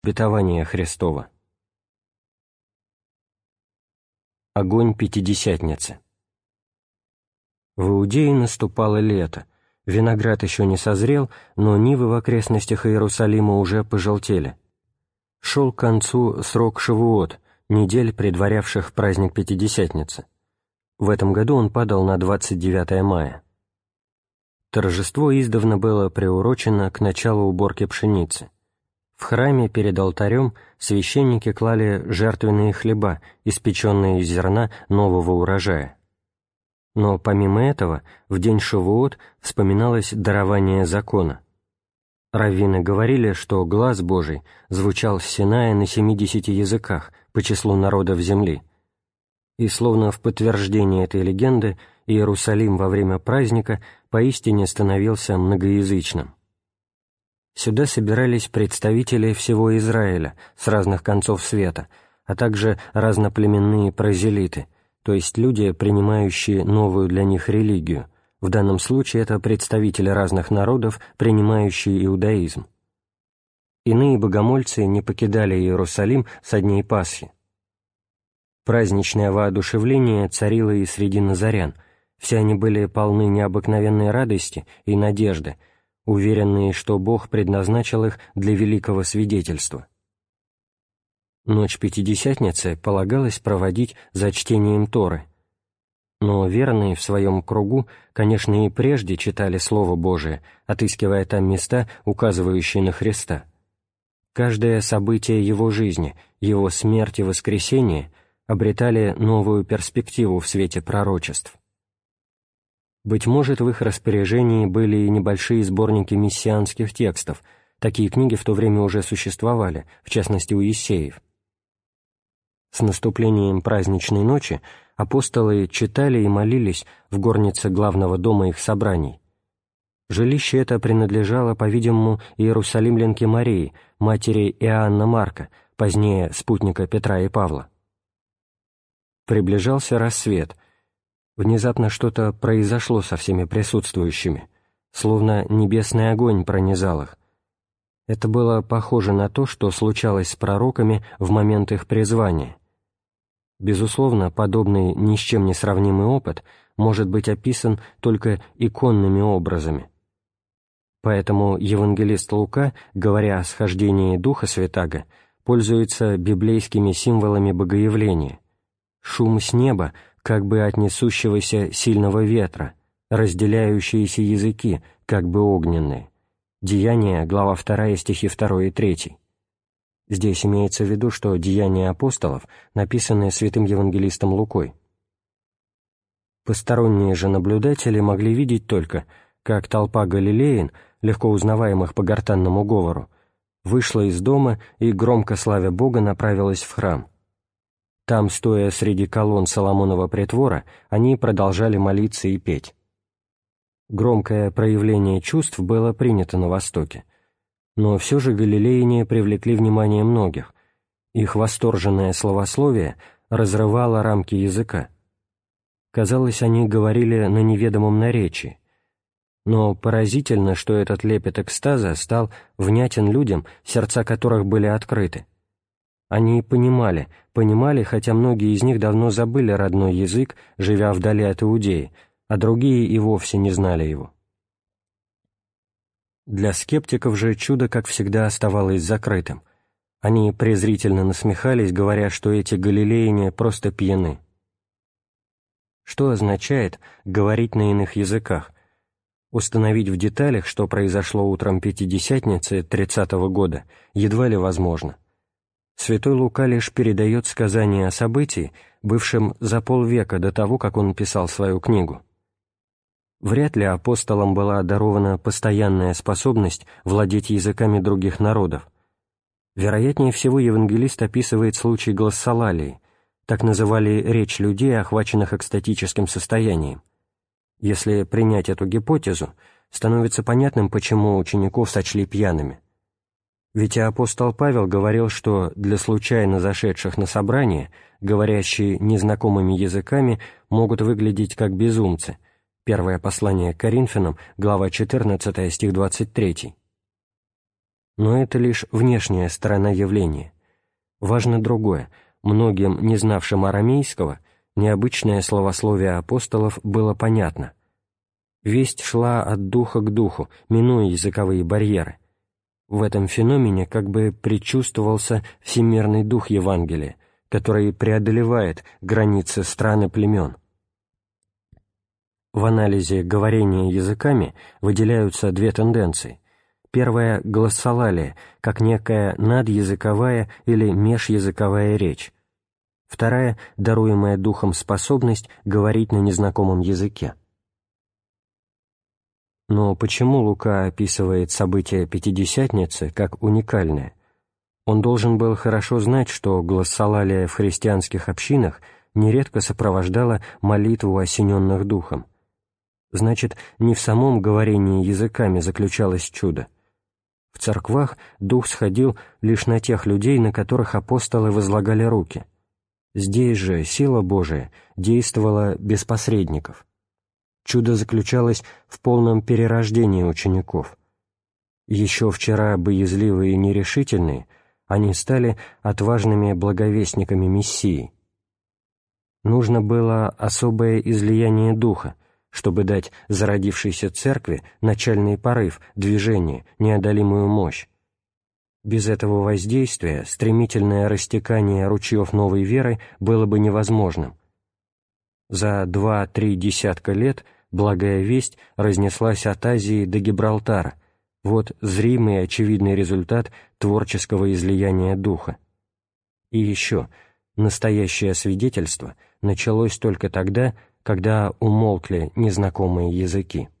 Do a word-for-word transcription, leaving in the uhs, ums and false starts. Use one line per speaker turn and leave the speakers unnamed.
Обетование Христова. Огонь Пятидесятницы. В Иудее наступало лето, виноград еще не созрел, но нивы в окрестностях Иерусалима уже пожелтели. Шел к концу срок Шавуот, недель, предварявших праздник Пятидесятницы. В этом году он падал на двадцать девятое мая. Торжество издавна было приурочено к началу уборки пшеницы. В храме перед алтарем священники клали жертвенные хлеба, испеченные из зерна нового урожая. Но помимо этого, в день Шавуот вспоминалось дарование закона. Раввины говорили, что глас Божий звучал с Синая на семидесяти языках по числу народов земли. И словно в подтверждение этой легенды Иерусалим во время праздника поистине становился многоязычным. Сюда собирались представители всего Израиля с разных концов света, а также разноплеменные прозелиты, то есть люди, принимающие новую для них религию. В данном случае это представители разных народов, принимающие иудаизм. Иные богомольцы не покидали Иерусалим со дней Пасхи. Праздничное воодушевление царило и среди назарян. Все они были полны необыкновенной радости и надежды, уверенные, что Бог предназначил их для великого свидетельства. Ночь Пятидесятницы полагалось проводить за чтением Торы. Но верные в своем кругу, конечно, и прежде читали Слово Божие, отыскивая там места, указывающие на Христа. Каждое событие его жизни, его смерть и воскресение обретали новую перспективу в свете пророчеств. Быть может, в их распоряжении были и небольшие сборники мессианских текстов, такие книги в то время уже существовали, в частности у Иессеев. С наступлением праздничной ночи апостолы читали и молились в горнице главного дома их собраний. Жилище это принадлежало, по-видимому, иерусалимлянке Марии, матери Иоанна Марка, позднее спутника Петра и Павла. Приближался рассвет. Внезапно что-то произошло со всеми присутствующими, словно небесный огонь пронизал их. Это было похоже на то, что случалось с пророками в момент их призвания. Безусловно, подобный ни с чем не сравнимый опыт может быть описан только иконными образами. Поэтому евангелист Лука, говоря о схождении Духа Святаго, пользуется библейскими символами богоявления. Шум с неба, как бы от несущегося сильного ветра, разделяющиеся языки, как бы огненные. Деяния, глава вторая, стихи второй и третий. Здесь имеется в виду, что деяния апостолов, написанные святым евангелистом Лукой. Посторонние же наблюдатели могли видеть только, как толпа галилеян, легко узнаваемых по гортанному говору, вышла из дома и, громко славя Бога, направилась в храм. Там, стоя среди колонн Соломонова притвора, они продолжали молиться и петь. Громкое проявление чувств было принято на Востоке, но все же галилеяне привлекли внимание многих. Их восторженное словословие разрывало рамки языка. Казалось, они говорили на неведомом наречии. Но поразительно, что этот лепет экстаза стал внятен людям, сердца которых были открыты. Они понимали, понимали, хотя многие из них давно забыли родной язык, живя вдали от Иудеи, а другие и вовсе не знали его. Для скептиков же чудо, как всегда, оставалось закрытым. Они презрительно насмехались, говоря, что эти галилеяне просто пьяны. Что означает говорить на иных языках? Установить в деталях, что произошло утром Пятидесятницы тридцатого года, едва ли возможно. Святой Лука лишь передает сказание о событии, бывшем за полвека до того, как он писал свою книгу. Вряд ли апостолам была дарована постоянная способность владеть языками других народов. Вероятнее всего, евангелист описывает случай глоссолалии, так называли речь людей, охваченных экстатическим состоянием. Если принять эту гипотезу, становится понятным, почему учеников сочли пьяными. Ведь и апостол Павел говорил, что для случайно зашедших на собрание, говорящие незнакомыми языками, могут выглядеть как безумцы. Первое послание к Коринфянам, глава четырнадцатая, стих двадцать третий. Но это лишь внешняя сторона явления. Важно другое. Многим, не знавшим арамейского, необычное словословие апостолов было понятно. Весть шла от духа к духу, минуя языковые барьеры. В этом феномене как бы предчувствовался всемирный дух Евангелия, который преодолевает границы стран и племен. В анализе говорения языками выделяются две тенденции. Первая — глоссолалия, как некая надязыковая или межязыковая речь. Вторая — даруемая духом способность говорить на незнакомом языке. Но почему Лука описывает события Пятидесятницы как уникальное? Он должен был хорошо знать, что глоссолалия в христианских общинах нередко сопровождала молитву осененных духом. Значит, не в самом говорении языками заключалось чудо. В церквах дух сходил лишь на тех людей, на которых апостолы возлагали руки. Здесь же сила Божия действовала без посредников. Чудо заключалось в полном перерождении учеников. Еще вчера боязливые и нерешительные, они стали отважными благовестниками Мессии. Нужно было особое излияние духа, чтобы дать зародившейся церкви начальный порыв, движение, неодолимую мощь. Без этого воздействия стремительное растекание ручьев новой веры было бы невозможным. За два-три десятка лет благая весть разнеслась от Азии до Гибралтара. Вот зримый и очевидный результат творческого излияния духа. И еще, настоящее свидетельство началось только тогда, когда умолкли незнакомые языки.